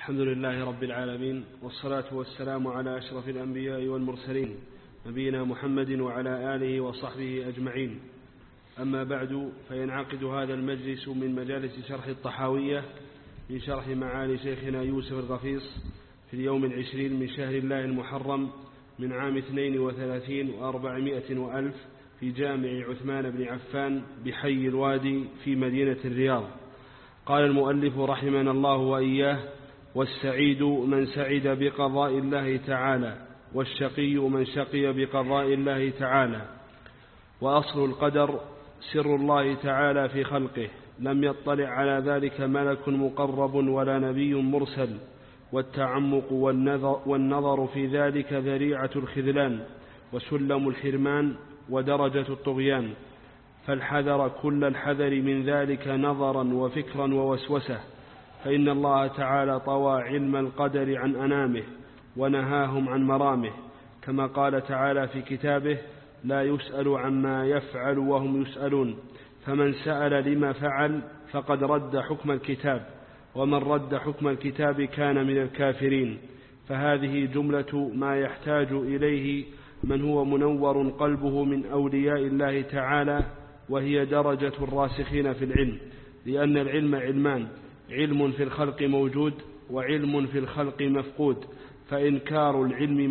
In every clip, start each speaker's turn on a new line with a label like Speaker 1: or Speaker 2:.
Speaker 1: الحمد لله رب العالمين، والصلاة والسلام على أشرف الأنبياء والمرسلين نبينا محمد وعلى آله وصحبه أجمعين. أما بعد، فينعقد هذا المجلس من مجالس شرح الطحاوية من شرح معالي شيخنا يوسف الغفيص في اليوم 20 من شهر الله المحرم من عام 32 و400 وألف في جامع عثمان بن عفان بحي الوادي في مدينة الرياض. قال المؤلف رحمنا الله وإياه: والسعيد من سعد بقضاء الله تعالى، والشقي من شقي بقضاء الله تعالى. وأصل القدر سر الله تعالى في خلقه، لم يطلع على ذلك ملك مقرب ولا نبي مرسل، والتعمق والنظر في ذلك ذريعة الخذلان وسلم الحرمان ودرجة الطغيان، فالحذر كل الحذر من ذلك نظرا وفكرا ووسوسة، فإن الله تعالى طوى علم القدر عن أنامه ونهاهم عن مرامه، كما قال تعالى في كتابه: لا يسأل عما يفعل وهم يسألون، فمن سأل لما فعل فقد رد حكم الكتاب، ومن رد حكم الكتاب كان من الكافرين. فهذه جملة ما يحتاج إليه من هو منور قلبه من أولياء الله تعالى، وهي درجة الراسخين في العلم، لأن العلم علمان: علم في الخلق موجود، وعلم في الخلق مفقود، فإنكار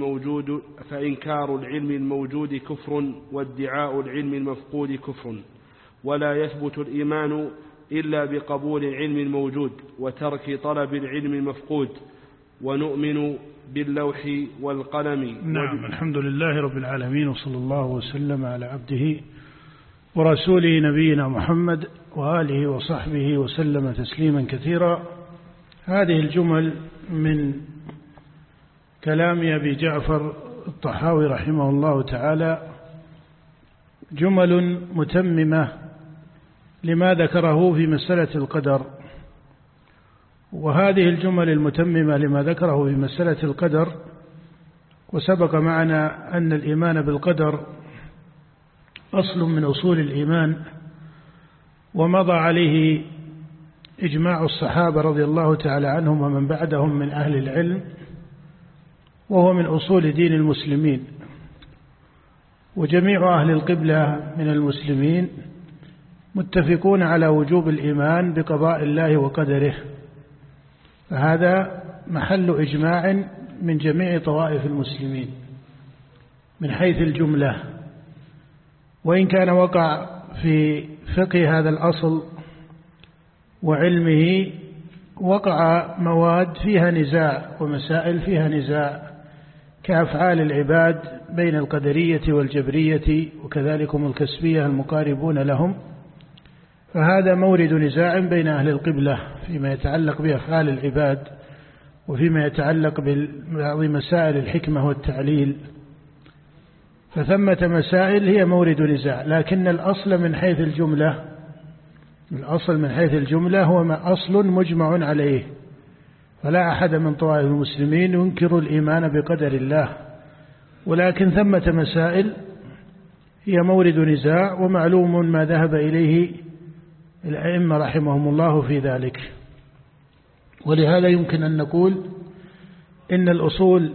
Speaker 1: العلم الموجود كفر، وادعاء العلم المفقود كفر. ولا يثبت الإيمان إلا بقبول العلم الموجود وترك طلب العلم المفقود. ونؤمن باللوح والقلم.
Speaker 2: نعم، الحمد لله رب العالمين، وصلى الله وسلم على عبده ورسوله نبينا محمد وآله وصحبه وسلم تسليما كثيرا. هذه الجمل من كلام أبي جعفر الطحاوي رحمه الله تعالى جمل متممة لما ذكره في مسألة القدر. وهذه الجمل المتممة لما ذكره في مسألة القدر، وسبق معنا أن الإيمان بالقدر أصل من أصول الإيمان، ومضى عليه إجماع الصحابة رضي الله تعالى عنهم ومن بعدهم من أهل العلم، وهو من أصول دين المسلمين. وجميع أهل القبلة من المسلمين متفقون على وجوب الإيمان بقضاء الله وقدره، فهذا محل إجماع من جميع طوائف المسلمين من حيث الجملة. وإن كان وقع في فقه هذا الأصل وعلمه وقع مواد فيها نزاع ومسائل فيها نزاع، كأفعال العباد بين القدرية والجبرية وكذلك الكسبية المقاربون لهم، فهذا مورد نزاع بين أهل القبلة فيما يتعلق بأفعال العباد وفيما يتعلق ببعض مسائل الحكمة والتعليل، فثمة مسائل هي مورد نزاع. لكن الأصل من حيث الجملة هو أصل مجمع عليه، فلا أحد من طوائف المسلمين ينكر الإيمان بقدر الله، ولكن ثمة مسائل هي مورد نزاع، ومعلوم ما ذهب إليه الأئمة رحمهم الله في ذلك. ولهذا يمكن أن نقول إن الأصول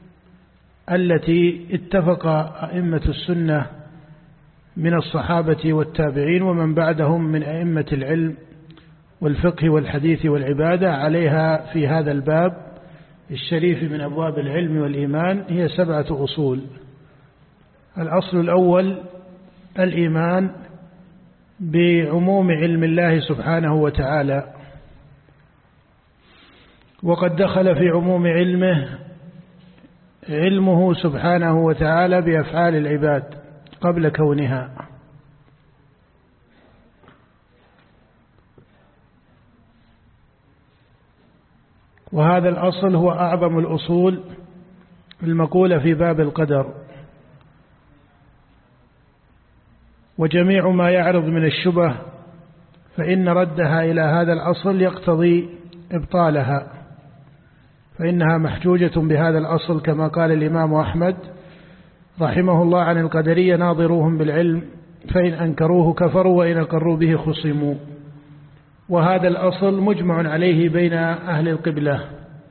Speaker 2: التي اتفق أئمة السنة من الصحابة والتابعين ومن بعدهم من أئمة العلم والفقه والحديث والعبادة عليها في هذا الباب الشريف من أبواب العلم والإيمان هي 7 أصول. الأصل الأول الإيمان بعموم علم الله سبحانه وتعالى، وقد دخل في عموم علمه سبحانه وتعالى بأفعال العباد قبل كونها. وهذا الأصل هو أعظم الأصول المقولة في باب القدر. وجميع ما يعرض من الشبه فإن ردها إلى هذا الأصل يقتضي إبطالها، فإنها محجوجة بهذا الأصل، كما قال الإمام أحمد رحمه الله عن القدرية: ناظروهم بالعلم فإن أنكروه كفروا وإن أقروا به خصموا. وهذا الأصل مجمع عليه بين أهل القبلة،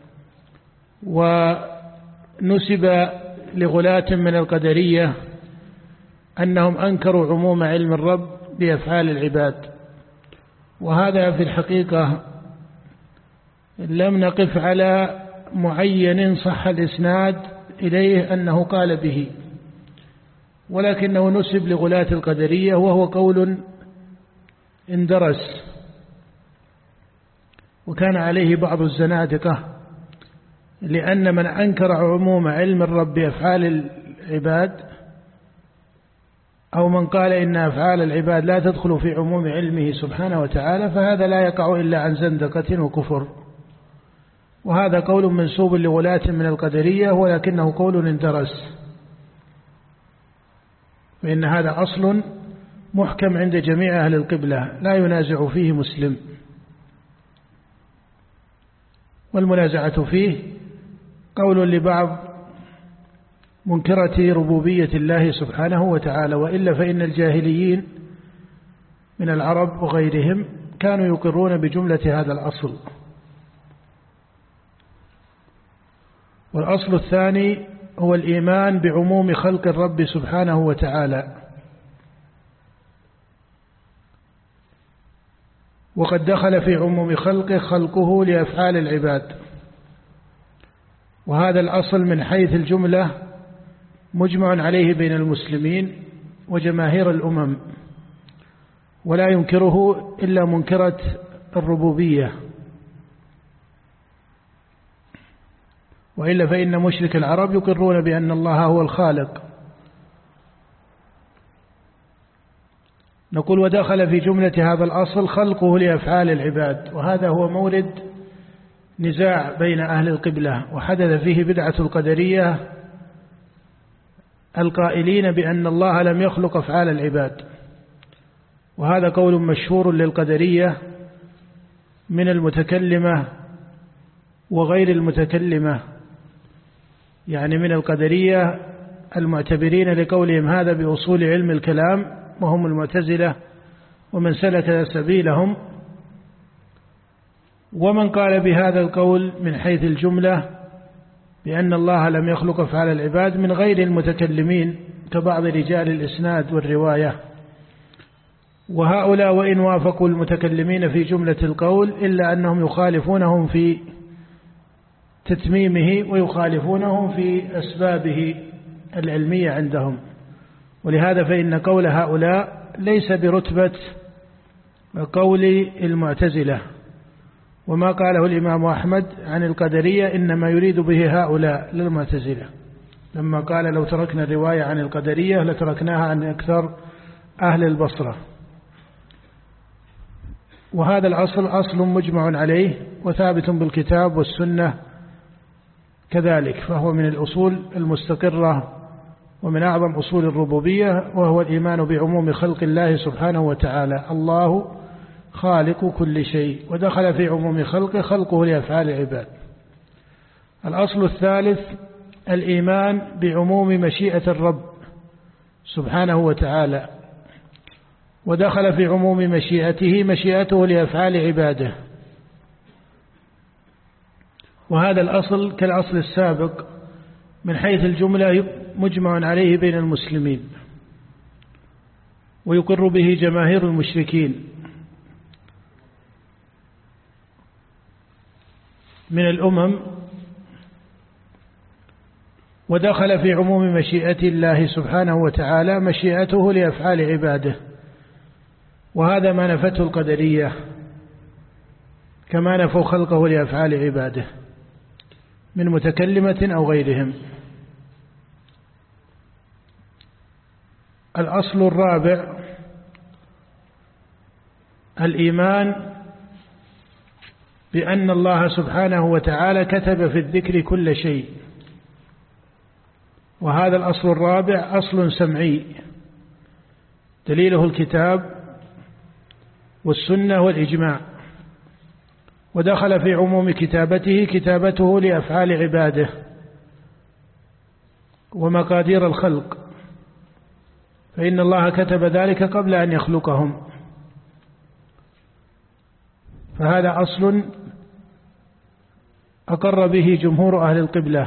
Speaker 2: ونسب لغلاة من القدرية أنهم أنكروا عموم علم الرب بأفعال العباد، وهذا في الحقيقة لم نقف على معين صح الإسناد إليه أنه قال به، ولكنه نسب لغلاة القدرية، وهو قول اندرس وكان عليه بعض الزنادقة، لأن من أنكر عموم علم الرب بأفعال العباد أو من قال إن أفعال العباد لا تدخل في عموم علمه سبحانه وتعالى فهذا لا يقع إلا عن زندقة وكفر، وهذا قول منسوب لغلاة من القدرية ولكنه قول اندرس، فإن هذا أصل محكم عند جميع أهل القبلة لا ينازع فيه مسلم، والمنازعة فيه قول لبعض منكرة ربوبية الله سبحانه وتعالى، وإلا فإن الجاهليين من العرب وغيرهم كانوا يقرون بجملة هذا الأصل. والأصل الثاني هو الإيمان بعموم خلق الرب سبحانه وتعالى، وقد دخل في عموم خلقه خلقه لأفعال العباد، وهذا الأصل من حيث الجملة مجمع عليه بين المسلمين وجماهير الأمم، ولا ينكره إلا منكرة الربوبية، وإلا فإن مشرك العرب يقرون بأن الله هو الخالق. نقول ودخل في جملة هذا الأصل خلقه لأفعال العباد، وهذا هو مورد نزاع بين أهل القبلة، وحدث فيه بدعة القدرية القائلين بأن الله لم يخلق أفعال العباد، وهذا قول مشهور للقدرية من المتكلمة وغير المتكلمة، يعني من القدرية المعتبرين لقولهم هذا بأصول علم الكلام وهم المعتزلة ومن سلك سبيلهم، ومن قال بهذا القول من حيث الجملة بأن الله لم يخلق أفعال العباد من غير المتكلمين كبعض رجال الإسناد والرواية. وهؤلاء وإن وافقوا المتكلمين في جملة القول إلا أنهم يخالفونهم في تتميمه ويخالفونهم في أسبابه العلمية عندهم، ولهذا فإن قول هؤلاء ليس برتبة قول المعتزلة، وما قاله الإمام أحمد عن القدرية إنما يريد به هؤلاء للمعتزلة، لما قال لو تركنا الرواية عن القدرية لتركناها عن أكثر أهل البصرة. وهذا الأصل أصل مجمع عليه وثابت بالكتاب والسنة كذلك، فهو من الأصول المستقرة ومن أعظم أصول الربوبية، وهو الإيمان بعموم خلق الله سبحانه وتعالى. الله خالق كل شيء، ودخل في عموم خلقه خلقه لأفعال العباد. الأصل الثالث الإيمان بعموم مشيئة الرب سبحانه وتعالى، ودخل في عموم مشيئته مشيئته لأفعال عباده، وهذا الأصل كالأصل السابق من حيث الجملة مجمع عليه بين المسلمين، ويقر به جماهير المشركين من الأمم، ودخل في عموم مشيئة الله سبحانه وتعالى مشيئته لأفعال عباده، وهذا ما نفته القدرية كما نفوا خلقه لأفعال عباده من متكلمة أو غيرهم. الأصل الرابع الإيمان بأن الله سبحانه وتعالى كتب في الذكر كل شيء، وهذا الأصل الرابع أصل سمعي دليله الكتاب والسنة والإجماع، ودخل في عموم كتابته لأفعال عباده ومقادير الخلق، فإن الله كتب ذلك قبل أن يخلقهم، فهذا أصل أقر به جمهور أهل القبلة،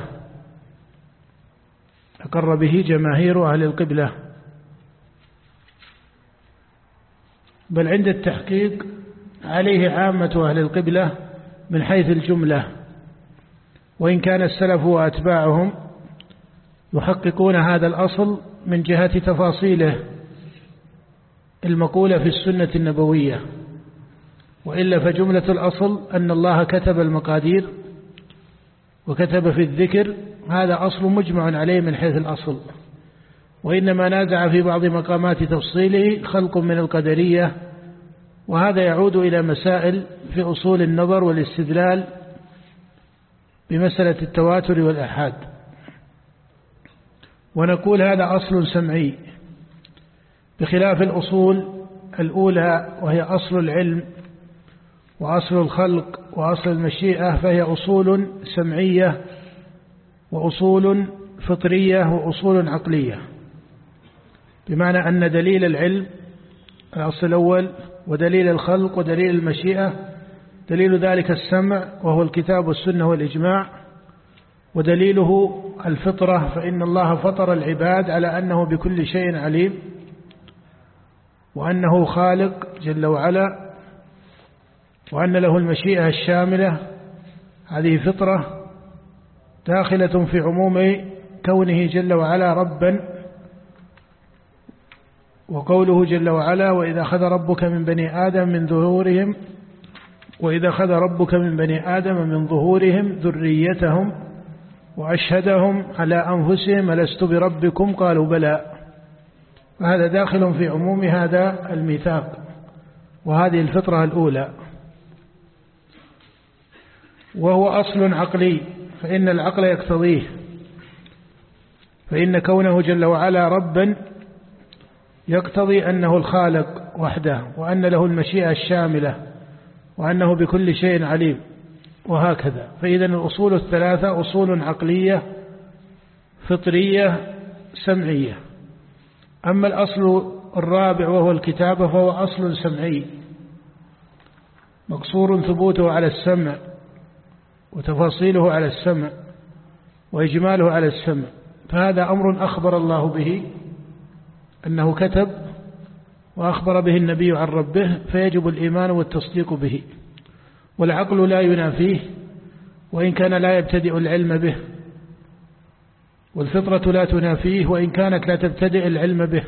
Speaker 2: أقر به جماهير أهل القبلة، بل عند التحقيق عليه عامة أهل القبلة من حيث الجملة، وإن كان السلف وأتباعهم يحققون هذا الأصل من جهة تفاصيله المقولة في السنة النبوية، وإلا فجملة الأصل أن الله كتب المقادير وكتب في الذكر، هذا أصل مجمع عليه من حيث الأصل، وإنما نازع في بعض مقامات تفصيله خلق من القدرية، وهذا يعود إلى مسائل في أصول النظر والاستدلال بمسألة التواتر والآحاد. ونقول هذا أصل سمعي بخلاف الأصول الأولى وهي أصل العلم وأصل الخلق وأصل المشيئة، فهي أصول سمعية وأصول فطرية وأصول عقلية، بمعنى أن دليل العلم الأصل الأول، ودليل الخلق ودليل المشيئة دليل ذلك السمع وهو الكتاب والسنة والإجماع، ودليله الفطرة، فإن الله فطر العباد على أنه بكل شيء عليم وأنه خالق جل وعلا، وأن له المشيئة الشاملة، هذه فطرة داخلة في عموم كونه جل وعلا ربا. وقوله جل وعلا وإذا أخذ ربك من بني آدم من ظهورهم وإذا أخذ ربك من بني آدم من ظهورهم ذريتهم وأشهدهم على أنفسهم ألست بربكم قالوا بلى، وهذا داخل في عموم هذا الميثاق وهذه الفطرة الأولى. وهو أصل عقلي، فإن العقل يقتضيه، فإن كونه جل وعلا ربا يقتضي أنه الخالق وحده، وأن له المشيئة الشاملة، وأنه بكل شيء عليم، وهكذا. فإذا الأصول الثلاثة أصول عقلية فطرية سمعية. أما الأصل الرابع وهو الكتابة فهو أصل سمعي مقصور ثبوته على السمع وتفاصيله على السمع وإجماله على السمع، فهذا أمر أخبر الله به أنه كتب وأخبر به النبي عن ربه، فيجب الإيمان والتصديق به، والعقل لا ينافيه وإن كان لا يبتدئ العلم به، والفطرة لا تنافيه وإن كانت لا تبتدئ العلم به.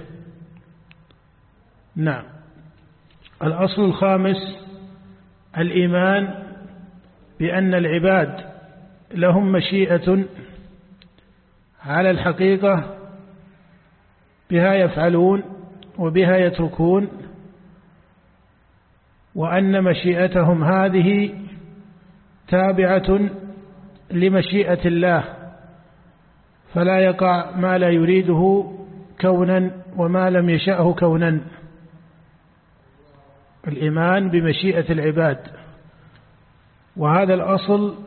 Speaker 2: نعم. الأصل الخامس الإيمان بأن العباد لهم مشيئة على الحقيقة بها يفعلون وبها يتركون، وأن مشيئتهم هذه تابعة لمشيئة الله، فلا يقع ما لا يريده كونا وما لم يشأه كونا. الإيمان بمشيئة العباد، وهذا الأصل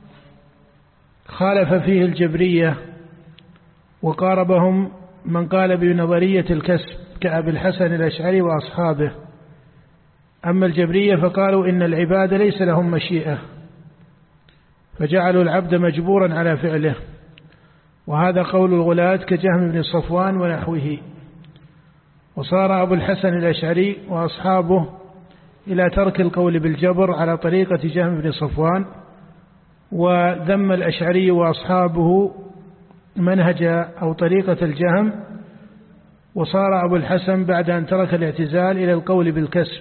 Speaker 2: خالف فيه الجبرية وقاربهم من قال بنظرية الكسب كأبي الحسن الأشعري وأصحابه. أما الجبرية فقالوا إن العباد ليس لهم مشيئة، فجعلوا العبد مجبورا على فعله، وهذا قول الغلاة كجهم بن صفوان ونحوه. وصار أبو الحسن الأشعري وأصحابه إلى ترك القول بالجبر على طريقة جهم بن صفوان، وذم الأشعري وأصحابه منهج أو طريقة الجهم، وصار أبو الحسن بعد أن ترك الاعتزال إلى القول بالكسب.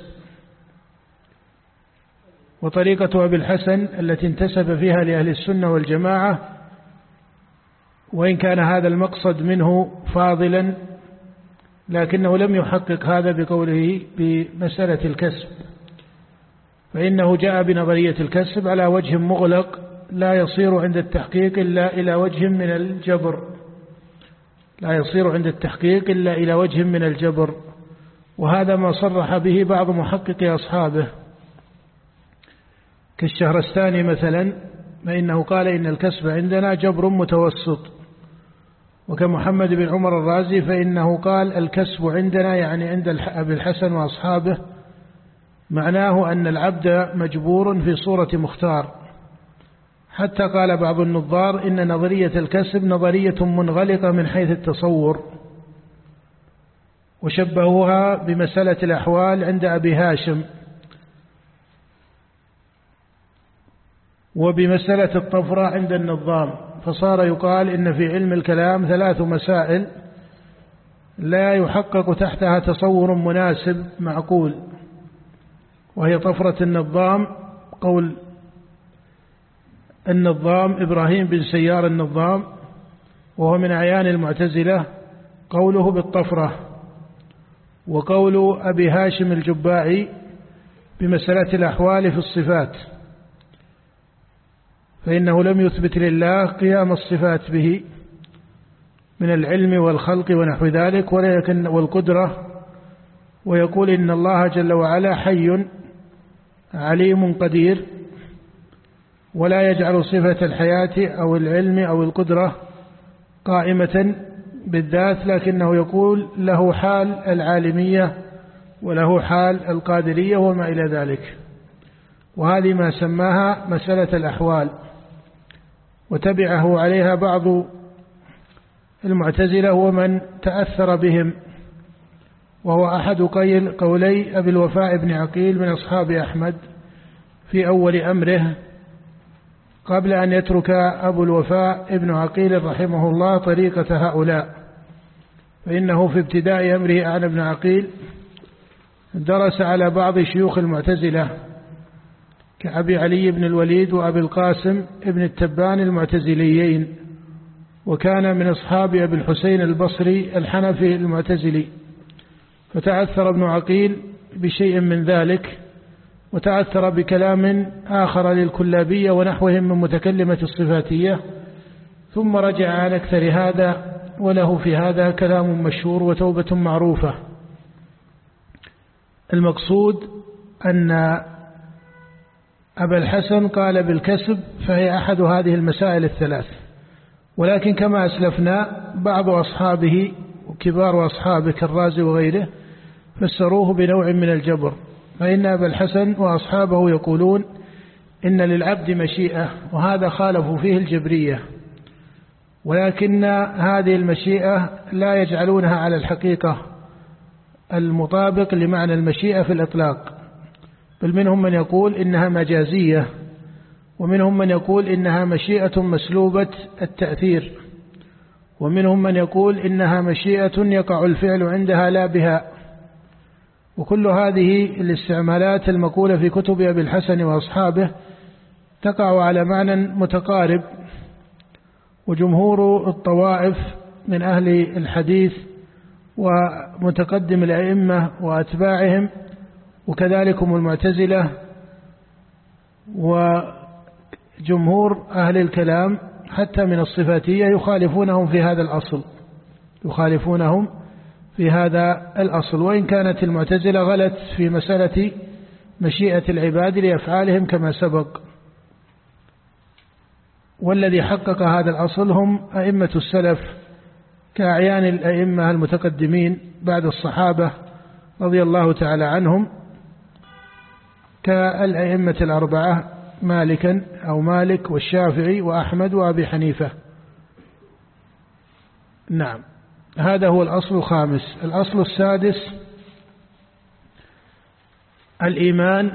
Speaker 2: وطريقة أبي الحسن التي انتسب فيها لأهل السنة والجماعة، وإن كان هذا المقصد منه فاضلا، لكنه لم يحقق هذا بقوله بمسألة الكسب، فإنه جاء بنظرية الكسب على وجه مغلق لا يصير عند التحقيق إلا إلى وجه من الجبر، لا يصير عند التحقيق إلا إلى وجه من الجبر، وهذا ما صرح به بعض محققي أصحابه كالشهرستاني مثلا، فإنه قال إن الكسب عندنا جبر متوسط. وكمحمد بن عمر الرازي فإنه قال الكسب عندنا يعني عند أبي الحسن وأصحابه معناه أن العبد مجبور في صورة مختار حتى قال بعض النظار إن نظرية الكسب نظرية منغلقة من حيث التصور، وشبهوها بمسألة الأحوال عند أبي هاشم، وبمسألة الطفرة عند النظام، فصار يقال إن في علم الكلام 3 مسائل لا يحقق تحتها تصور مناسب معقول، وهي طفرة النظام، قول النظام إبراهيم بن سيار النظام وهو من أعيان المعتزلة قوله بالطفرة، وقول أبي هاشم الجبائي بمسألة الأحوال في الصفات، فإنه لم يثبت لله قيام الصفات به من العلم والخلق ونحو ذلك والقدرة، ويقول إن الله جل وعلا حي عليم قدير، ولا يجعل صفة الحياة أو العلم أو القدرة قائمة بالذات، لكنه يقول له حال العالمية وله حال القادرية وما إلى ذلك. وهذه ما سماها مسألة الأحوال، وتبعه عليها بعض المعتزلة ومن تأثر بهم، وهو أحد قولي أبي الوفاء بن عقيل من أصحاب أحمد في أول أمره، قبل أن يترك أبو الوفاء ابن عقيل رحمه الله طريقة هؤلاء، فإنه في ابتداء أمره أعلى بن عقيل درس على بعض شيوخ المعتزلة كأبي علي بن الوليد وأبي القاسم ابن التبان المعتزليين، وكان من أصحاب أبي الحسين البصري الحنفي المعتزلي، فتأثر ابن عقيل بشيء من ذلك، وتأثر بكلام آخر للكلابية ونحوهم من متكلمة الصفاتية، ثم رجع عن أكثر هذا، وله في هذا كلام مشهور وتوبة معروفة. المقصود أن أبا الحسن قال بالكسب، فهي أحد هذه المسائل الثلاث، ولكن كما أسلفنا بعض أصحابه وكبار أصحابه كالرازي وغيره فسروه بنوع من الجبر، فإن أبا الحسن وأصحابه يقولون إن للعبد مشيئة، وهذا خالفوا فيه الجبرية، ولكن هذه المشيئة لا يجعلونها على الحقيقة المطابق لمعنى المشيئة في الإطلاق، بل منهم من يقول إنها مجازية، ومنهم من يقول إنها مشيئة مسلوبة التأثير، ومنهم من يقول إنها مشيئة يقع الفعل عندها لا بها. وكل هذه الاستعمالات المقولة في كتب أبي الحسن وأصحابه تقع على معنى متقارب، وجمهور الطوائف من أهل الحديث ومتقدم الأئمة وأتباعهم وكذلك المعتزلة وجمهور أهل الكلام حتى من الصفاتية يخالفونهم في هذا الأصل، وإن كانت المعتزلة غلت في مسألة مشيئة العباد لأفعالهم كما سبق. والذي حقق هذا الأصل هم أئمة السلف كأعيان الأئمة المتقدمين بعد الصحابة رضي الله تعالى عنهم، كالأئمة الأربعة مالك والشافعي وأحمد وأبي حنيفة. نعم، هذا هو الأصل الخامس. الأصل السادس الإيمان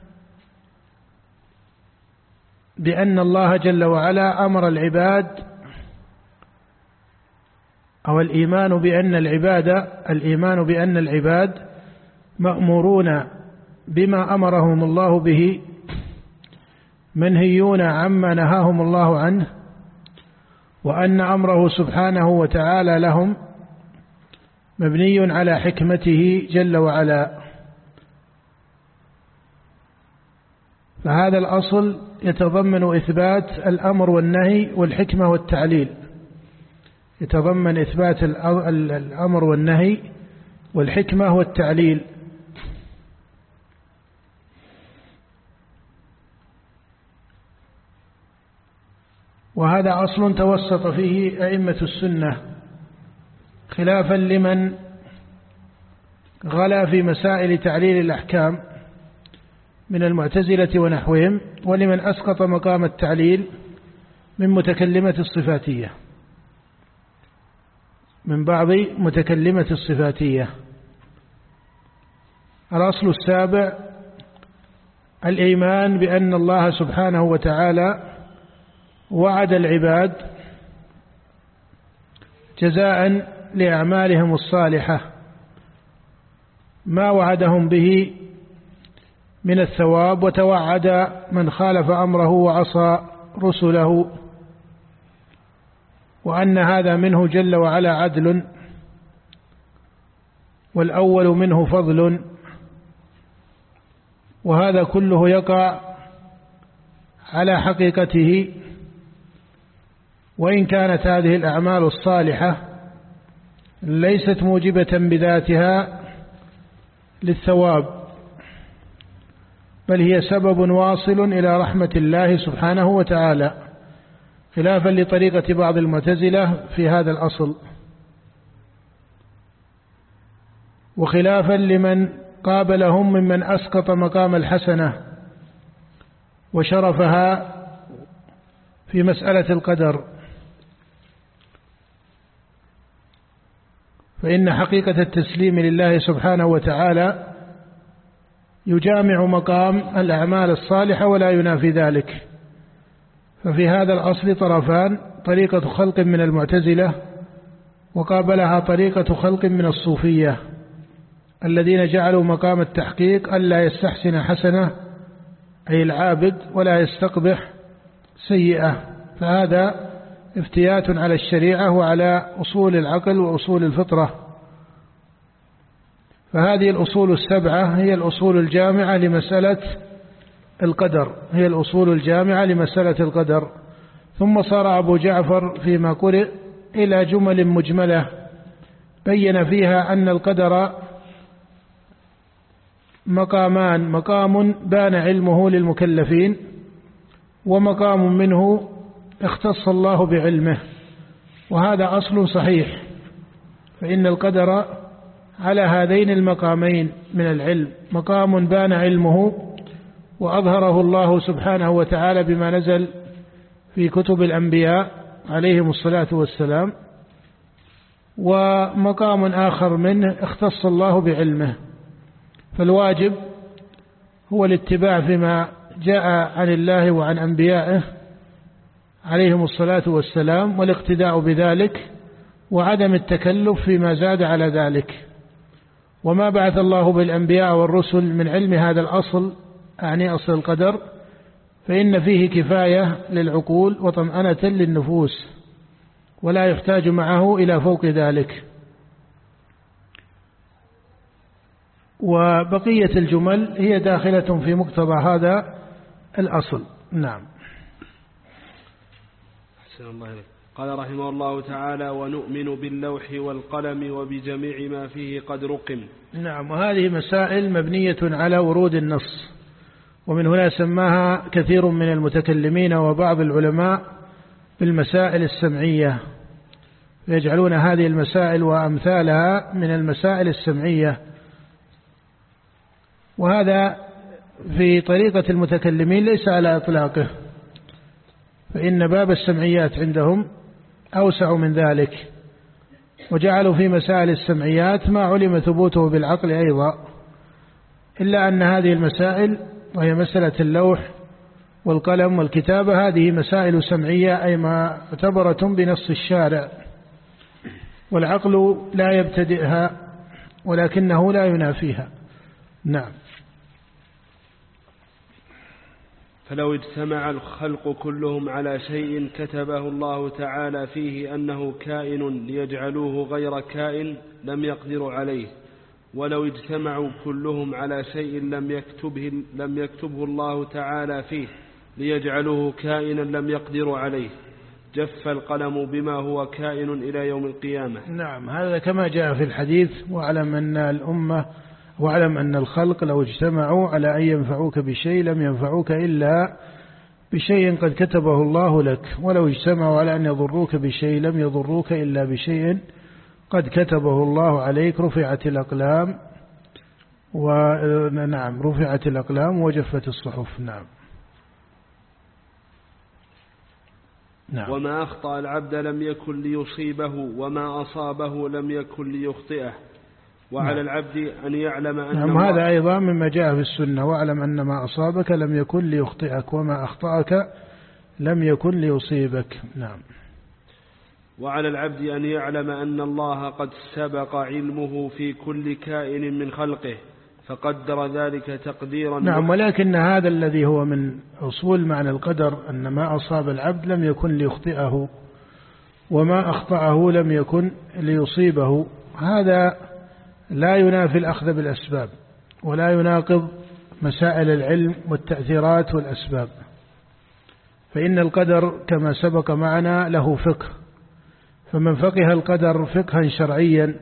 Speaker 2: بأن الله جل وعلا أمر العباد، أو الإيمان بأن العباد مأمورون بما أمرهم الله به، منهيون عما نهاهم الله عنه، وأن أمره سبحانه وتعالى لهم مبني على حكمته جل وعلا. فهذا الأصل يتضمن إثبات الأمر والنهي والحكمة والتعليل، يتضمن إثبات الأمر والنهي والحكمة والتعليل. وهذا أصل توسط فيه أئمة السنة، خلافا لمن غلا في مسائل تعليل الأحكام من المعتزلة ونحوهم، ولمن أسقط مقام التعليل من متكلمة الصفاتية، من بعض متكلمة الصفاتية. الأصل السابع الإيمان بأن الله سبحانه وتعالى وعد العباد جزاء لأعمالهم الصالحة ما وعدهم به من الثواب، وتوعد من خالف أمره وعصى رسله، وأن هذا منه جل وعلا عدل، والأول منه فضل، وهذا كله يقع على حقيقته. وإن كانت هذه الأعمال الصالحة ليست موجبة بذاتها للثواب، بل هي سبب واصل إلى رحمة الله سبحانه وتعالى، خلافا لطريقة بعض المعتزلة في هذا الأصل، وخلافا لمن قابلهم ممن أسقط مقام الحسنة وشرفها في مسألة القدر. فإن حقيقة التسليم لله سبحانه وتعالى يجامع مقام الأعمال الصالحة ولا ينافي ذلك. ففي هذا الأصل طرفان: طريقة خلق من المعتزلة، وقابلها طريقة خلق من الصوفية، الذين جعلوا مقام التحقيق ألا يستحسن حسنة أي العابد ولا يستقبح سيئة، فهذا افتيات على الشريعة وعلى أصول العقل وأصول الفطرة. فهذه الأصول السبعة هي الأصول الجامعة لمسألة القدر، هي الأصول الجامعة لمسألة القدر. ثم صار أبو جعفر فيما قرئ إلى جمل مجملة بين فيها أن القدر مقامان: مقام بان علمه للمكلفين، ومقام منه اختص الله بعلمه، وهذا أصل صحيح. فإن القدر على هذين المقامين من العلم: مقام بان علمه وأظهره الله سبحانه وتعالى بما نزل في كتب الأنبياء عليهم الصلاة والسلام، ومقام آخر منه اختص الله بعلمه. فالواجب هو الاتباع فيما جاء عن الله وعن أنبيائه عليهم الصلاة والسلام، والاقتداء بذلك، وعدم التكلف فيما زاد على ذلك. وما بعث الله بالأنبياء والرسل من علم هذا الأصل، أعني أصل القدر، فإن فيه كفاية للعقول وطمأنة للنفوس، ولا يحتاج معه إلى فوق ذلك. وبقية الجمل هي داخلة في مقتضى هذا الأصل. نعم.
Speaker 1: أحسن الله إليك. قال رحمه الله تعالى: ونؤمن باللوح والقلم وبجميع ما فيه قد رقم.
Speaker 2: نعم. وهذه مسائل مبنية على ورود النص، ومن هنا سماها كثير من المتكلمين وبعض العلماء بالمسائل السمعية، يجعلون هذه المسائل وأمثالها من المسائل السمعية. وهذا في طريقة المتكلمين ليس على إطلاقه، فإن باب السمعيات عندهم أوسع من ذلك، وجعلوا في مسائل السمعيات ما علم ثبوته بالعقل أيضا، إلا أن هذه المسائل وهي مسألة اللوح والقلم والكتابة هذه مسائل سمعية، أي معتبرة بنص الشارع، والعقل لا يبتدئها ولكنه لا ينافيها. نعم.
Speaker 1: فلو اجتمع الخلق كلهم على شيء كتبه الله تعالى فيه أنه كائن ليجعلوه غير كائن لم يقدروا عليه، ولو اجتمعوا كلهم على شيء لم يكتبه الله تعالى فيه ليجعلوه كائنا لم يقدروا عليه، جف القلم بما هو كائن إلى يوم القيامة.
Speaker 2: نعم. هذا كما جاء في الحديث: واعلم أن الأمة واعلم أن الخلق لو اجتمعوا على أن ينفعوك بشيء لم ينفعوك إلا بشيء قد كتبه الله لك، ولو اجتمعوا على أن يضروك بشيء لم يضروك إلا بشيء قد كتبه الله عليك. رفعت الأقلام ونعم رفعت الأقلام وجفت الصحف. نعم. نعم.
Speaker 1: وما أخطأ العبد لم يكن ليصيبه وما أصابه لم يكن ليخطئه. وعلى العبد أن يعلم أن
Speaker 2: نعم. هذا أيضا مما جاء في السنة: واعلم أن ما أصابك لم يكن ليخطئك وما أخطأك لم يكن ليصيبك. نعم.
Speaker 1: وعلى العبد أن يعلم أن الله قد سبق علمه في كل كائن من خلقه فقدر ذلك تقديرا.
Speaker 2: نعم. ولكن هذا الذي هو من أصول معنى القدر، أن ما أصاب العبد لم يكن ليخطئه وما أخطأه لم يكن ليصيبه، هذا لا ينافي الأخذ بالأسباب ولا يناقض مسائل العلم والتأثيرات والأسباب، فإن القدر كما سبق معنا له فقه، فمن فقه القدر فقها شرعيا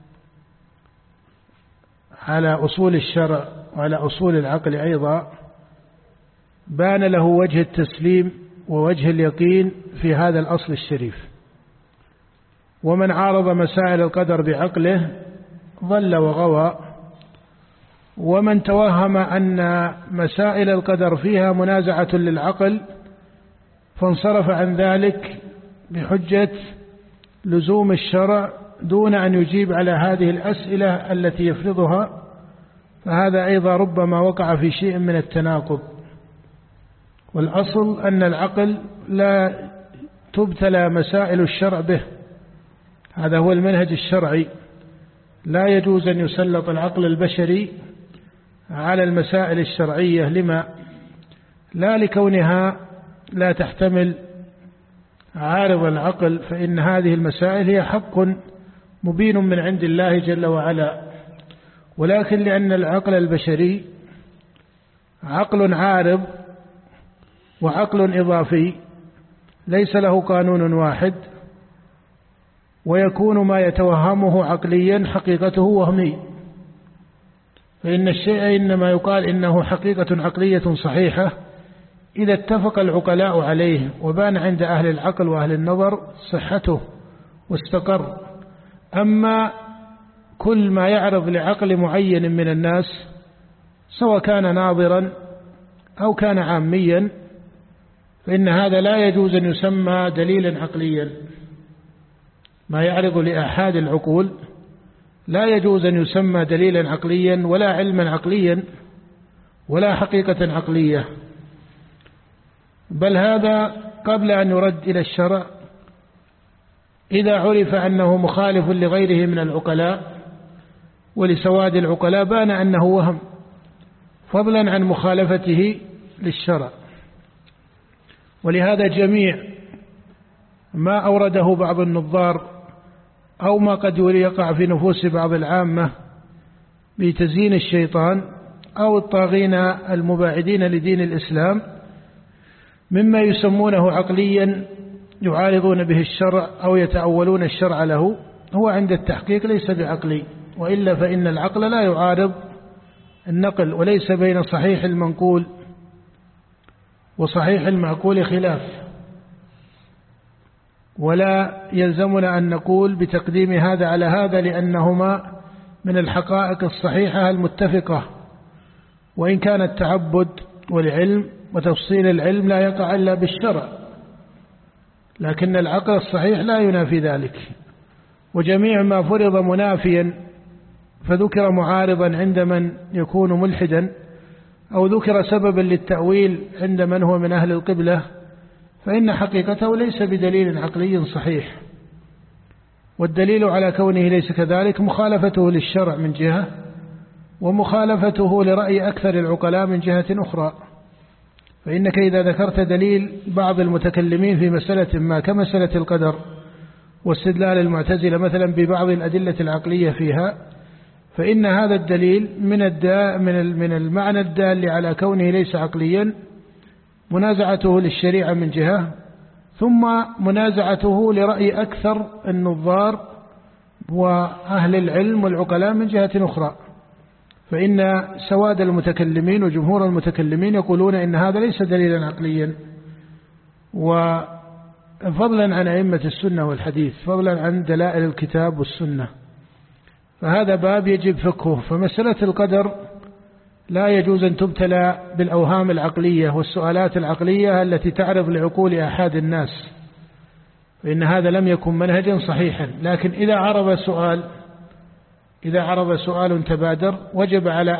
Speaker 2: على أصول الشرع وعلى أصول العقل أيضا، بان له وجه التسليم ووجه اليقين في هذا الأصل الشريف. ومن عارض مسائل القدر بعقله ضل وغوى، ومن توهم أن مسائل القدر فيها منازعة للعقل فانصرف عن ذلك بحجة لزوم الشرع دون أن يجيب على هذه الأسئلة التي يفرضها، فهذا أيضا ربما وقع في شيء من التناقض. والأصل أن العقل لا تبتلى مسائل الشرع به، هذا هو المنهج الشرعي. لا يجوز أن يسلط العقل البشري على المسائل الشرعية، لما؟ لا لكونها لا تحتمل عارض العقل، فإن هذه المسائل هي حق مبين من عند الله جل وعلا، ولكن لأن العقل البشري عقل عارض وعقل إضافي ليس له قانون واحد، ويكون ما يتوهمه عقليا حقيقته وهمي، فإن الشيء إنما يقال إنه حقيقة عقلية صحيحة إذا اتفق العقلاء عليه وبان عند أهل العقل وأهل النظر صحته واستقر. أما كل ما يعرض لعقل معين من الناس سواء كان ناظرا أو كان عاميا فإن هذا لا يجوز أن يسمى دليلا عقليا. ما يعرض لآحاد العقول لا يجوز أن يسمى دليلا عقليا ولا علما عقليا ولا حقيقة عقلية، بل هذا قبل أن يرد إلى الشرع إذا عرف أنه مخالف لغيره من العقلاء ولسواد العقلاء بان أنه وهم، فضلا عن مخالفته للشرع. ولهذا جميع ما أورده بعض النظار أو ما قد يقع في نفوس بعض العامة بتزيين الشيطان أو الطاغين المباعدين لدين الإسلام مما يسمونه عقليا يعارضون به الشرع أو يتأولون الشرع له، هو عند التحقيق ليس بعقلي، وإلا فإن العقل لا يعارض النقل، وليس بين صحيح المنقول وصحيح المعقول خلاف، ولا يلزمنا أن نقول بتقديم هذا على هذا لأنهما من الحقائق الصحيحة المتفقة، وإن كان التعبد والعلم وتفصيل العلم لا يقع إلا بالشرع، لكن العقل الصحيح لا ينافي ذلك. وجميع ما فرض منافيا فذكر معارضا عند من يكون ملحدا أو ذكر سببا للتأويل عند من هو من أهل القبلة فإن حقيقته ليس بدليل عقلي صحيح، والدليل على كونه ليس كذلك مخالفته للشرع من جهة، ومخالفته لرأي أكثر العقلاء من جهة أخرى. فإنك إذا ذكرت دليل بعض المتكلمين في مسألة ما كمسألة القدر واستدلال المعتزلة مثلا ببعض الأدلة العقلية فيها، فإن هذا الدليل من المعنى الدال على كونه ليس عقليا منازعته للشريعة من جهة، ثم منازعته لرأي أكثر النظار وأهل العلم والعقلاء من جهة أخرى. فإن سواد المتكلمين وجمهور المتكلمين يقولون إن هذا ليس دليلا عقليا، وفضلا عن أئمة السنة والحديث، فضلا عن دلائل الكتاب والسنة، فهذا باب يجب فقهه. فمسألة القدر لا يجوز أن تبتلى بالأوهام العقلية والسؤالات العقلية التي تعرض لعقول أحد الناس، فإن هذا لم يكن منهجا صحيحا. لكن إذا عرض سؤال تبادر وجب على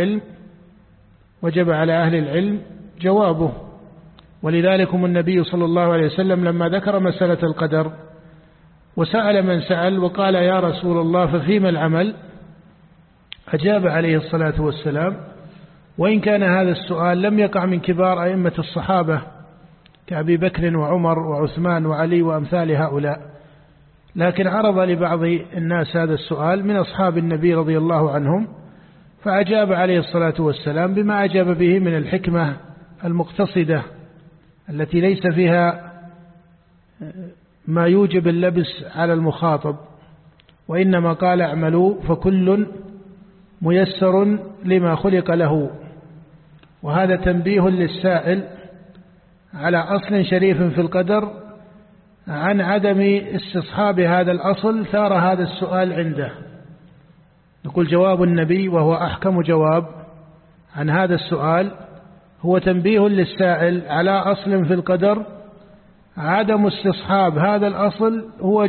Speaker 2: أهل العلم جوابه. ولذلك النبي صلى الله عليه وسلم لما ذكر مسألة القدر وسأل من سأل وقال يا رسول الله ففيما العمل، أجاب عليه الصلاة والسلام، وإن كان هذا السؤال لم يقع من كبار أئمة الصحابة كأبي بكر وعمر وعثمان وعلي وأمثال هؤلاء، لكن عرض لبعض الناس هذا السؤال من أصحاب النبي رضي الله عنهم، فأجاب عليه الصلاة والسلام بما أجاب به من الحكمة المقتصدة التي ليس فيها ما يوجب اللبس على المخاطب، وإنما قال اعملوا فكل ميسر لما خلق له. وهذا تنبيه للسائل على أصل شريف في القدر عن عدم استصحاب هذا الأصل ثار هذا السؤال عنده. نقول جواب النبي وهو أحكم جواب عن هذا السؤال هو تنبيه للسائل على أصل في القدر عدم استصحاب هذا الأصل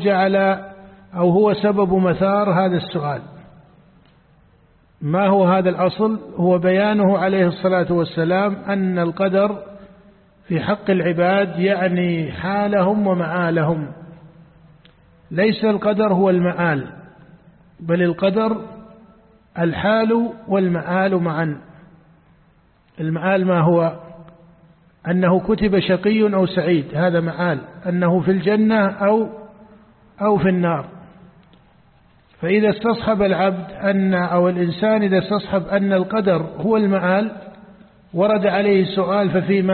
Speaker 2: هو سبب مثار هذا السؤال. ما هو هذا الأصل؟ هو بيانه عليه الصلاة والسلام أن القدر في حق العباد يعني حالهم ومآلهم، ليس القدر هو المآل، بل القدر الحال والمآل معا. المآل ما هو؟ أنه كتب شقي أو سعيد، هذا مآل، أنه في الجنة أو في النار. فإذا استصحب العبد الإنسان إذا استصحب أن القدر هو المآل ورد عليه السؤال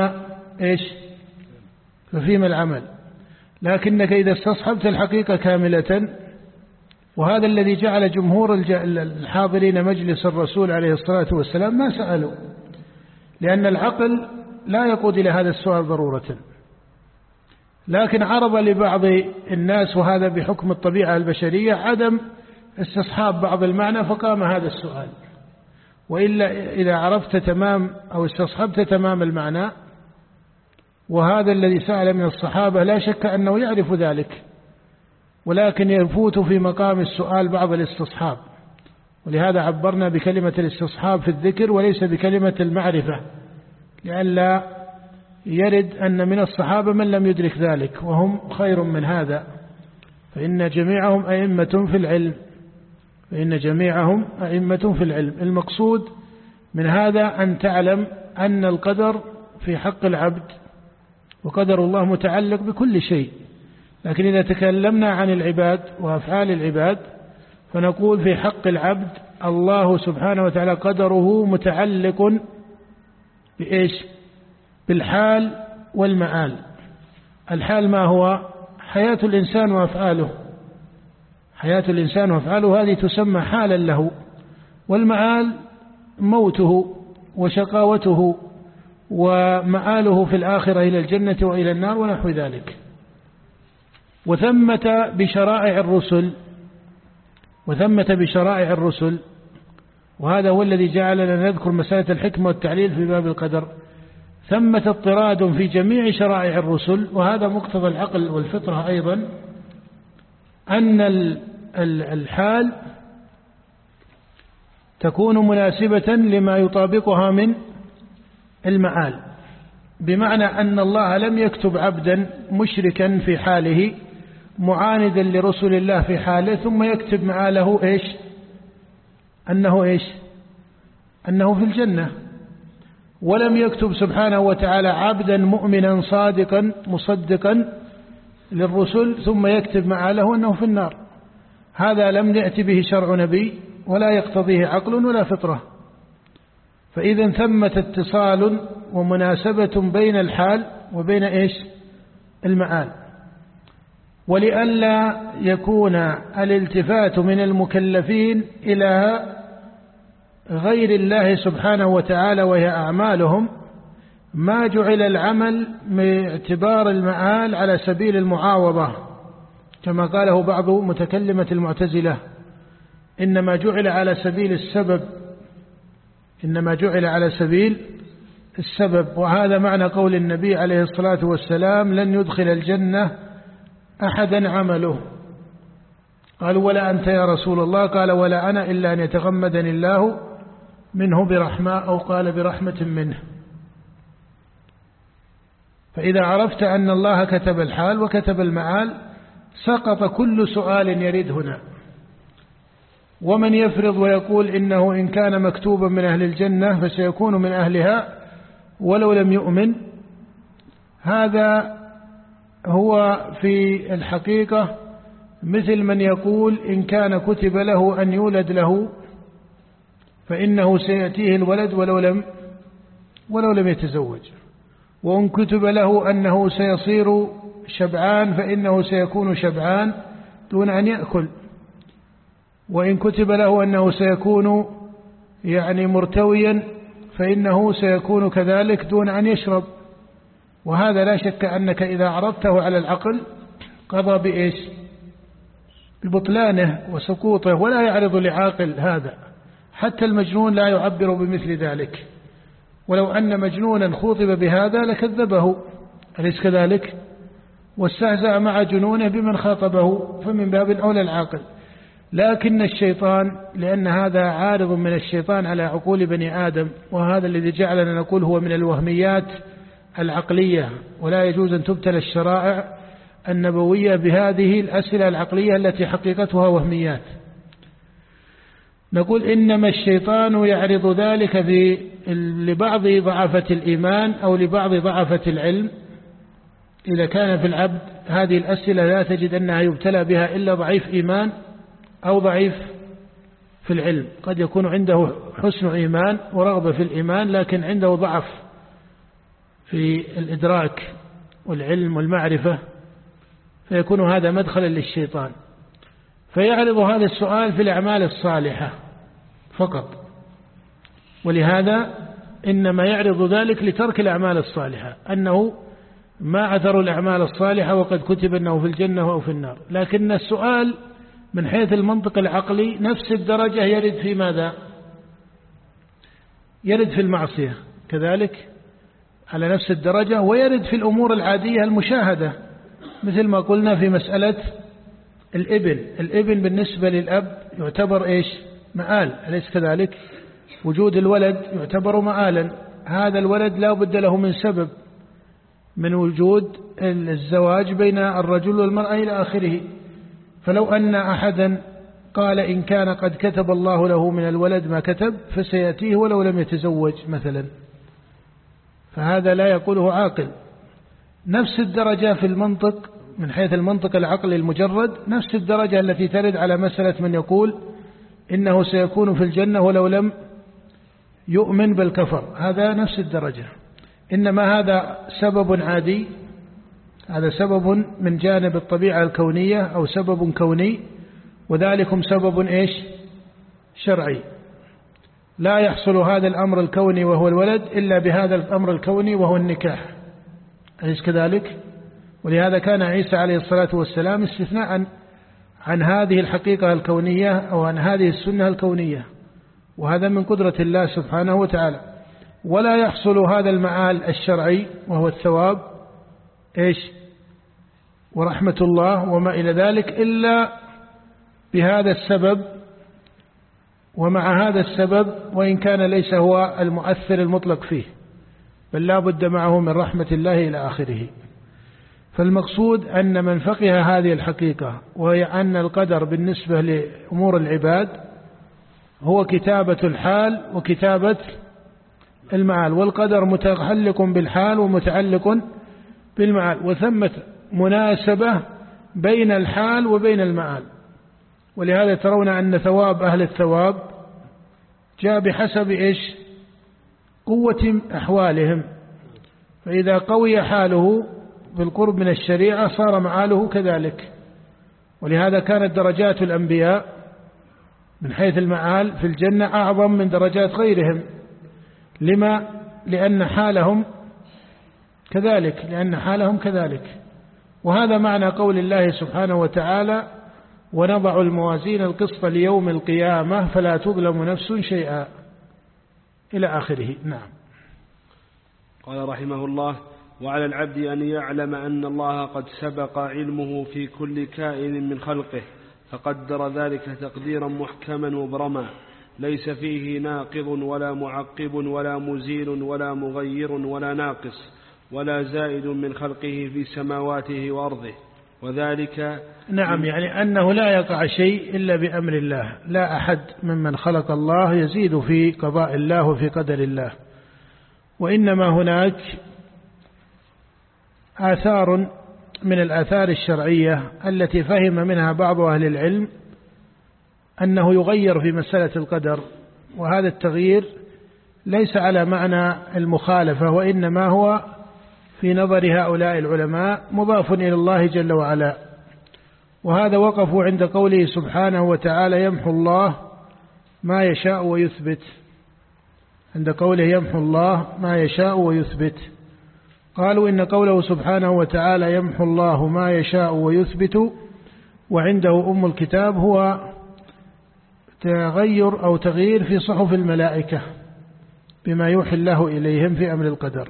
Speaker 2: ففيما العمل. لكنك إذا استصحبت الحقيقة كاملة، وهذا الذي جعل جمهور الحاضرين مجلس الرسول عليه الصلاة والسلام ما سألوا، لأن العقل لا يقود إلى هذا السؤال ضرورة، لكن عرض لبعض الناس، وهذا بحكم الطبيعة البشرية، عدم استصحاب بعض المعنى فقام هذا السؤال. وإلا إذا عرفت تمام أو استصحبت تمام المعنى، وهذا الذي سأل من الصحابة لا شك أنه يعرف ذلك، ولكن يفوت في مقام السؤال بعض الاستصحاب، ولهذا عبرنا بكلمة الاستصحاب في الذكر وليس بكلمة المعرفة، لئلا يرد أن من الصحابة من لم يدرك ذلك وهم خير من هذا، فإن جميعهم أئمة في العلم. المقصود من هذا أن تعلم أن القدر في حق العبد، وقدر الله متعلق بكل شيء. لكن إذا تكلمنا عن العباد وأفعال العباد فنقول في حق العبد الله سبحانه وتعالى قدره متعلق بالحال والمآل. الحال ما هو؟ حياة الإنسان وأفعاله، هذه تسمى حالا له، والمآل موته وشقاوته ومآله في الآخرة إلى الجنة وإلى النار ونحو ذلك. وثمة بشرائع الرسل، وهذا هو الذي جعلنا نذكر مسألة الحكمة والتعليل في باب القدر. ثمة اضطراد في جميع شرائع الرسل، وهذا مقتضى العقل والفطرة أيضا، أن الحال تكون مناسبة لما يطابقها من المآل، بمعنى أن الله لم يكتب عبدا مشركا في حاله معاندا لرسل الله في حاله ثم يكتب مآله أنه في الجنة، ولم يكتب سبحانه وتعالى عبدا مؤمنا صادقا مصدقا للرسل ثم يكتب مآله أنه في النار. هذا لم يأتي به شرع نبي ولا يقتضيه عقل ولا فطرة. فإذا ثمة اتصال ومناسبة بين الحال وبين المآل. ولئلا يكون الالتفات من المكلفين إلى غير الله سبحانه وتعالى وهي أعمالهم، ما جعل العمل باعتبار المآل على سبيل المعاوضة كما قاله بعض متكلمة المعتزلة، إنما جعل على سبيل السبب. وهذا معنى قول النبي عليه الصلاة والسلام: لن يدخل الجنة أحدا عمله. قالوا ولا أنت يا رسول الله؟ قال ولا أنا إلا أن يتغمدني الله منه برحمة، أو قال برحمة منه. فإذا عرفت أن الله كتب الحال وكتب المعال سقط كل سؤال يرد هنا. ومن يفرض ويقول إنه إن كان مكتوبا من أهل الجنة فسيكون من أهلها ولو لم يؤمن، هذا هو في الحقيقة مثل من يقول إن كان كتب له أن يولد له فإنه سيأتيه الولد ولو لم يتزوج، وإن كتب له أنه سيصير شبعان فإنه سيكون شبعان دون أن يأكل، وإن كتب له أنه سيكون مرتويا فإنه سيكون كذلك دون أن يشرب. وهذا لا شك أنك إذا عرضته على العقل قضى بإيش؟ ببطلانه وسقوطه، ولا يعرض لعاقل هذا. حتى المجنون لا يعبر بمثل ذلك، ولو أن مجنونا خوطب بهذا لكذبه، أليس كذلك؟ واستهزأ مع جنونه بمن خاطبه، فمن باب أولى العاقل. لكن الشيطان، لأن هذا عارض من الشيطان على عقول بني آدم، وهذا الذي جعلنا نقول هو من الوهميات العقلية، ولا يجوز أن تبتلى الشرائع النبوية بهذه الأسئلة العقلية التي حقيقتها وهميات. نقول إنما الشيطان يعرض ذلك لبعض ضعفة الإيمان أو لبعض ضعفة العلم. إذا كان في العبد هذه الأسئلة لا تجد أنها يبتلى بها إلا ضعيف إيمان أو ضعيف في العلم، قد يكون عنده حسن إيمان ورغبة في الإيمان لكن عنده ضعف في الإدراك والعلم والمعرفة، فيكون هذا مدخلا للشيطان، فيعرض هذا السؤال في الأعمال الصالحة فقط. ولهذا إنما يعرض ذلك لترك الأعمال الصالحة، أنه ما عثر الأعمال الصالحة وقد كتب أنه في الجنة أو في النار. لكن السؤال من حيث المنطق العقلي نفس الدرجة يرد في ماذا؟ يرد في المعصية كذلك على نفس الدرجة، ويرد في الأمور العادية المشاهدة، مثل ما قلنا في مسألة الابن بالنسبة للأب يعتبر إيش؟ مآل، أليس كذلك؟ وجود الولد يعتبر مآلا، هذا الولد لا بد له من سبب، من وجود الزواج بين الرجل والمرأة إلى آخره. فلو أن أحدا قال إن كان قد كتب الله له من الولد ما كتب فسيأتيه ولو لم يتزوج مثلا، فهذا لا يقوله عاقل. نفس الدرجة في المنطق من حيث المنطق العقلي المجرد، نفس الدرجة التي ترد على مسألة من يقول إنه سيكون في الجنة ولو لم يؤمن بل كفر، هذا نفس الدرجة. إنما هذا سبب عادي، هذا سبب من جانب الطبيعة الكونية أو سبب كوني، وذلكم سبب إيش؟ شرعي. لا يحصل هذا الأمر الكوني وهو الولد إلا بهذا الأمر الكوني وهو النكاح، أليس كذلك؟ ولهذا كان عيسى عليه الصلاة والسلام استثناء عن هذه الحقيقة الكونية أو عن هذه السنة الكونية، وهذا من قدرة الله سبحانه وتعالى. ولا يحصل هذا المعال الشرعي وهو الثواب إيش؟ ورحمة الله وما إلى ذلك إلا بهذا السبب، ومع هذا السبب وإن كان ليس هو المؤثر المطلق فيه، بل لا بد معه من رحمة الله إلى آخره. فالمقصود أن من فقه هذه الحقيقة، وهي أن القدر بالنسبة لأمور العباد هو كتابة الحال وكتابة المعال، والقدر متعلق بالحال ومتعلق بالمعال، وثمة مناسبة بين الحال وبين المعال. ولهذا ترون أن ثواب أهل الثواب جاء بحسب إيش؟ قوة أحوالهم، فإذا قوي حاله بالقرب من الشريعة صار معاله كذلك. ولهذا كانت درجات الأنبياء من حيث المعال في الجنة أعظم من درجات غيرهم. لما؟ لأن حالهم كذلك. وهذا معنى قول الله سبحانه وتعالى ونضع الموازين القسط ليوم القيامة فلا تظلم نفس شيئا إلى آخره. نعم.
Speaker 1: قال رحمه الله: وعلى العبد أن يعلم أن الله قد سبق علمه في كل كائن من خلقه، فقدر ذلك تقديرا محكما مبرما، ليس فيه ناقض ولا معقب ولا مزيل ولا مغير ولا ناقص ولا زائد من خلقه في سماواته وأرضه. وذلك
Speaker 2: نعم، يعني أنه لا يقع شيء إلا بأمر الله، لا أحد ممن خلق الله يزيد في قضاء الله وفي قدر الله، وإنما هناك آثار من الآثار الشرعية التي فهم منها بعض أهل العلم أنه يغير في مسألة القدر، وهذا التغيير ليس على معنى المخالفة، وإنما هو في نظر هؤلاء العلماء مضاف إلى الله جل وعلا. وهذا وقفوا عند قوله سبحانه وتعالى يمحو الله ما يشاء ويثبت، عند قوله يمحو الله ما يشاء ويثبت، قالوا إن قوله سبحانه وتعالى يمحو الله ما يشاء ويثبت وعنده أم الكتاب هو تغير أو تغيير في صحف الملائكة بما يوحي الله إليهم في أمر القدر،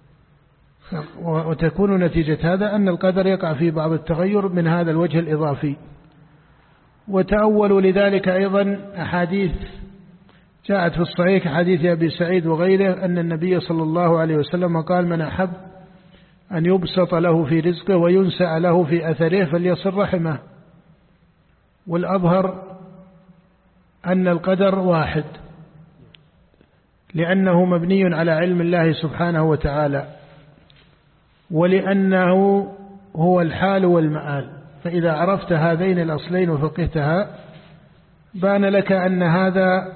Speaker 2: وتكون نتيجة هذا أن القدر يقع في بعض التغير من هذا الوجه الإضافي. وتأولوا لذلك أيضا أحاديث جاءت في الصحيح حديث أبي سعيد وغيره أن النبي صلى الله عليه وسلم قال من أحب أن يبسط له في رزقه وينسأ له في أثره فليصل رحمه. والأظهر أن القدر واحد لأنه مبني على علم الله سبحانه وتعالى، ولأنه هو الحال والمآل، فإذا عرفت هذين الأصلين وفقهتها بان لك أن هذا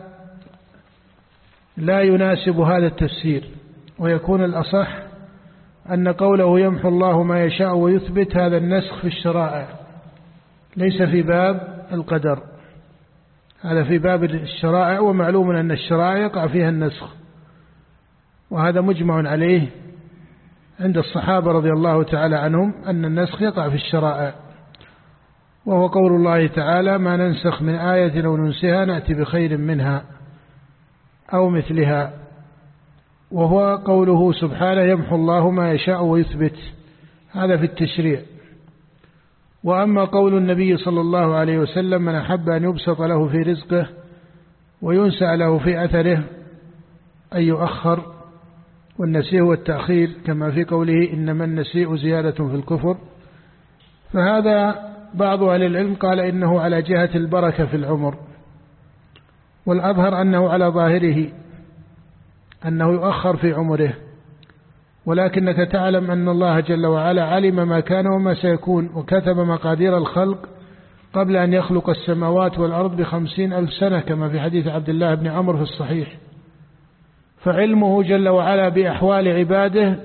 Speaker 2: لا يناسب هذا التفسير، ويكون الأصح أن قوله يمحو الله ما يشاء ويثبت هذا النسخ في الشرائع ليس في باب القدر، هذا في باب الشرائع، ومعلوم أن الشرائع يقع فيها النسخ، وهذا مجمع عليه عند الصحابة رضي الله تعالى عنهم أن النسخ يقع في الشرائع، وهو قول الله تعالى ما ننسخ من آية أو ننسها نأتي بخير منها أو مثلها، وهو قوله سبحانه يمحو الله ما يشاء ويثبت، هذا في التشريع. وأما قول النبي صلى الله عليه وسلم من أحب أن يبسط له في رزقه وينسأ له في أثره أن يؤخر، والنسيء والتأخير كما في قوله إنما النسيء زيادة في الكفر، فهذا بعض أهل العلم قال إنه على جهة البركة في العمر، والأظهر أنه على ظاهره أنه يؤخر في عمره، ولكنك تعلم أن الله جل وعلا علم ما كان وما سيكون، وكتب مقادير الخلق قبل أن يخلق السماوات والأرض 50,000 سنة كما في حديث عبد الله بن عمرو في الصحيح، فعلمه جل وعلا بأحوال عباده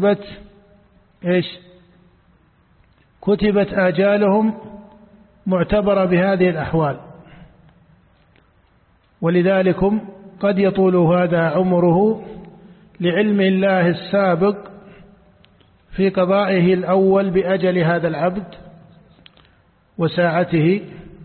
Speaker 2: كتبت آجالهم معتبرة بهذه الأحوال، ولذلك قد يطول هذا عمره لعلم الله السابق في قضائه الأول بأجل هذا العبد وساعته،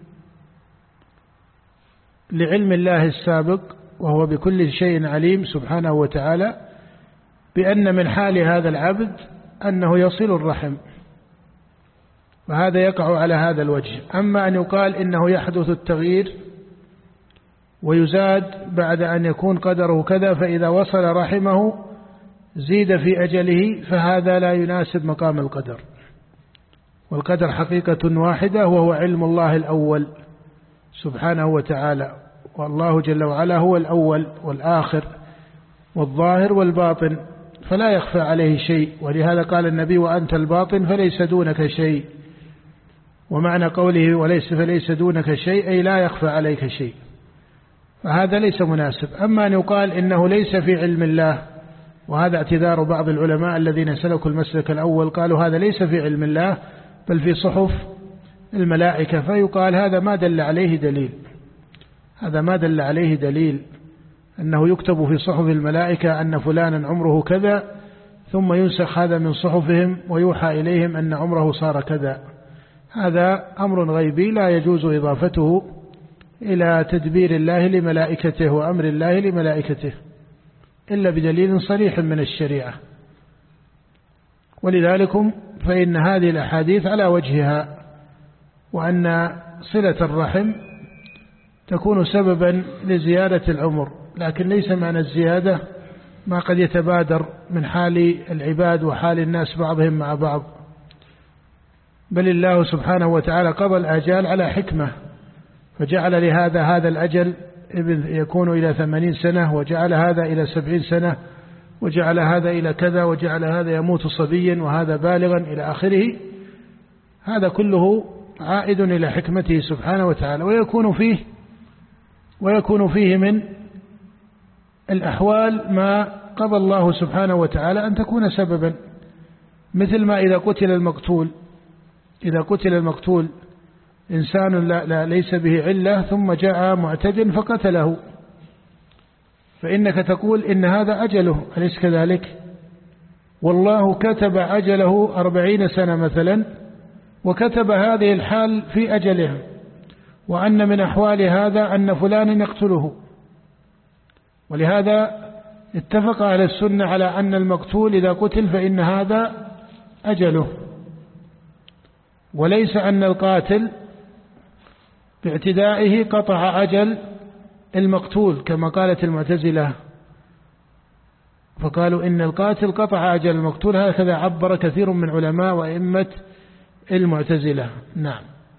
Speaker 2: لعلم الله السابق وهو بكل شيء عليم سبحانه وتعالى بأن من حال هذا العبد أنه يصل الرحم، وهذا يقع على هذا الوجه. أما أن يقال إنه يحدث التغيير ويزاد بعد أن يكون قدره كذا فإذا وصل رحمه زيد في أجله، فهذا لا يناسب مقام القدر، والقدر حقيقة واحدة وهو علم الله الأول سبحانه وتعالى، والله جل وعلا هو الأول والآخر والظاهر والباطن، فلا يخفى عليه شيء، ولهذا قال النبي وأنت الباطن فليس دونك شيء، ومعنى قوله فليس دونك شيء أي لا يخفى عليك شيء، فهذا ليس مناسب. أما أن يقال إنه ليس في علم الله، وهذا اعتذار بعض العلماء الذين سلكوا المسلك الأول، قالوا هذا ليس في علم الله بل في صحف الملائكة، فيقال هذا ما دل عليه دليل، هذا ما دل عليه دليل أنه يكتب في صحف الملائكة أن فلانا عمره كذا ثم ينسخ هذا من صحفهم ويوحى إليهم أن عمره صار كذا، هذا أمر غيبي لا يجوز إضافته إلى تدبير الله لملائكته وأمر الله لملائكته إلا بدليل صريح من الشريعة. ولذلك فإن هذه الأحاديث على وجهها، وأن صلة الرحم تكون سببا لزيادة العمر، لكن ليس معنى الزيادة ما قد يتبادر من حال العباد وحال الناس بعضهم مع بعض، بل الله سبحانه وتعالى قضى الآجال على حكمة، فجعل لهذا هذا الأجل يكون إلى 80 سنة، وجعل هذا إلى 70 سنة، وجعل هذا إلى كذا، وجعل هذا يموت صبيا وهذا بالغا إلى آخره. هذا كله عائد إلى حكمته سبحانه وتعالى، ويكون فيه من الأحوال ما قضى الله سبحانه وتعالى أن تكون سببا، مثل ما إذا قتل المقتول إنسان ليس به علة ثم جاء معتد فقتله، فإنك تقول إن هذا أجله، أليس كذلك؟ والله كتب أجله 40 سنة مثلا، وكتب هذه الحال في أجله، وأن من أحوال هذا أن فلان يقتله. ولهذا اتفق أهل السنة على أن المقتول إذا قتل فإن هذا أجله، وليس أن القاتل باعتدائه قطع أجل المقتول كما قالت المعتزلة، فقالوا إن القاتل قطع أجل المقتول، هكذا عبر كثير من علماء وأئمة المعتزلة. نعم.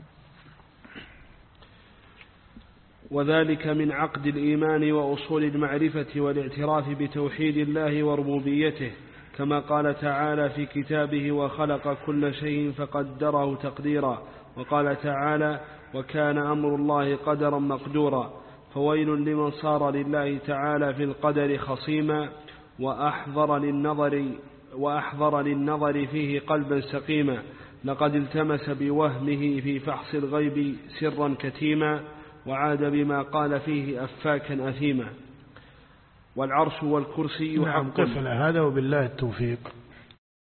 Speaker 1: وذلك من عقد الإيمان وأصول المعرفة والاعتراف بتوحيد الله وربوبيته، كما قال تعالى في كتابه: وخلق كل شيء فقدره تقديرا. وقال تعالى: وكان أمر الله قدرا مقدورا. فويل لمن صار لله تعالى في القدر خصيما وأحضر للنظر فيه قلبا سقيما، لقد التمس بوهمه في فحص الغيب سرا كتيما، وعاد بما قال فيه أفاكا أثيما. والعرش والكرسي
Speaker 2: نعم. قفل هذا، وبالله التوفيق.